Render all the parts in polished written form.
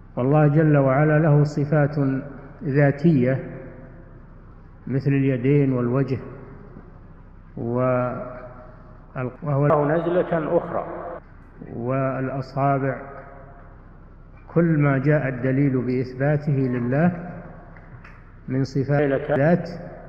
والله جل وعلا له صفات ذاتية مثل اليدين والوجه، وهو له نزلة أخرى، والأصابع. كل ما جاء الدليل بإثباته لله من صفات الذات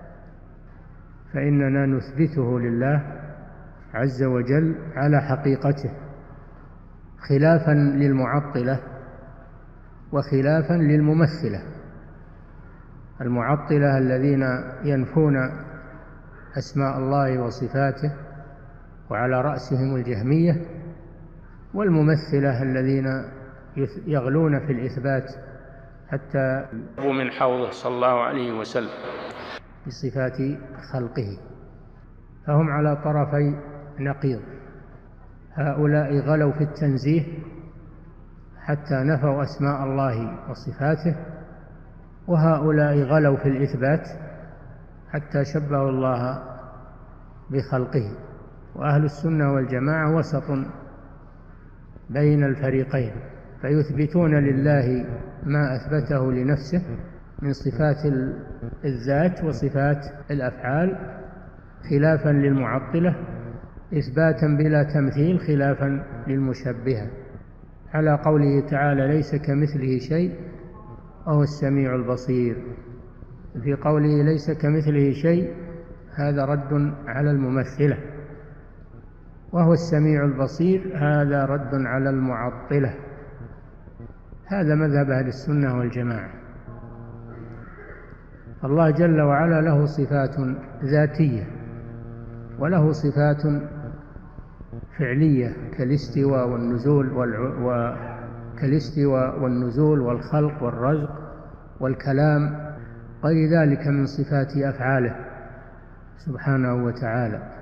فإننا نثبته لله عز وجل على حقيقته، خلافا للمعطلة وخلافا للممثلة. المعطلة الذين ينفون أسماء الله وصفاته وعلى رأسهم الجهمية، والممثلة الذين يغلون في الإثبات حتى من حوضه صلى الله عليه وسلم بصفات خلقه، فهم على طرفي نقيض. هؤلاء غلوا في التنزيه حتى نفوا أسماء الله وصفاته، وهؤلاء غلوا في الإثبات حتى شبهوا الله بخلقه. وأهل السنة والجماعة وسط بين الفريقين، فيثبتون لله ما أثبته لنفسه من صفات الذات وصفات الأفعال خلافا للمعطلة، إثباتا بلا تمثيل خلافا للمشبهة، على قوله تعالى: ليس كمثله شيء وهو السميع البصير. في قوله ليس كمثله شيء هذا رد على الممثلة، وهو السميع البصير هذا رد على المعطلة. هذا مذهب أهل السنة والجماعة. الله جل وعلا له صفات ذاتية وله صفات فعلية كالاستواء والنزول والخلق والرزق والكلام، غير ذلك من صفات أفعاله سبحانه وتعالى.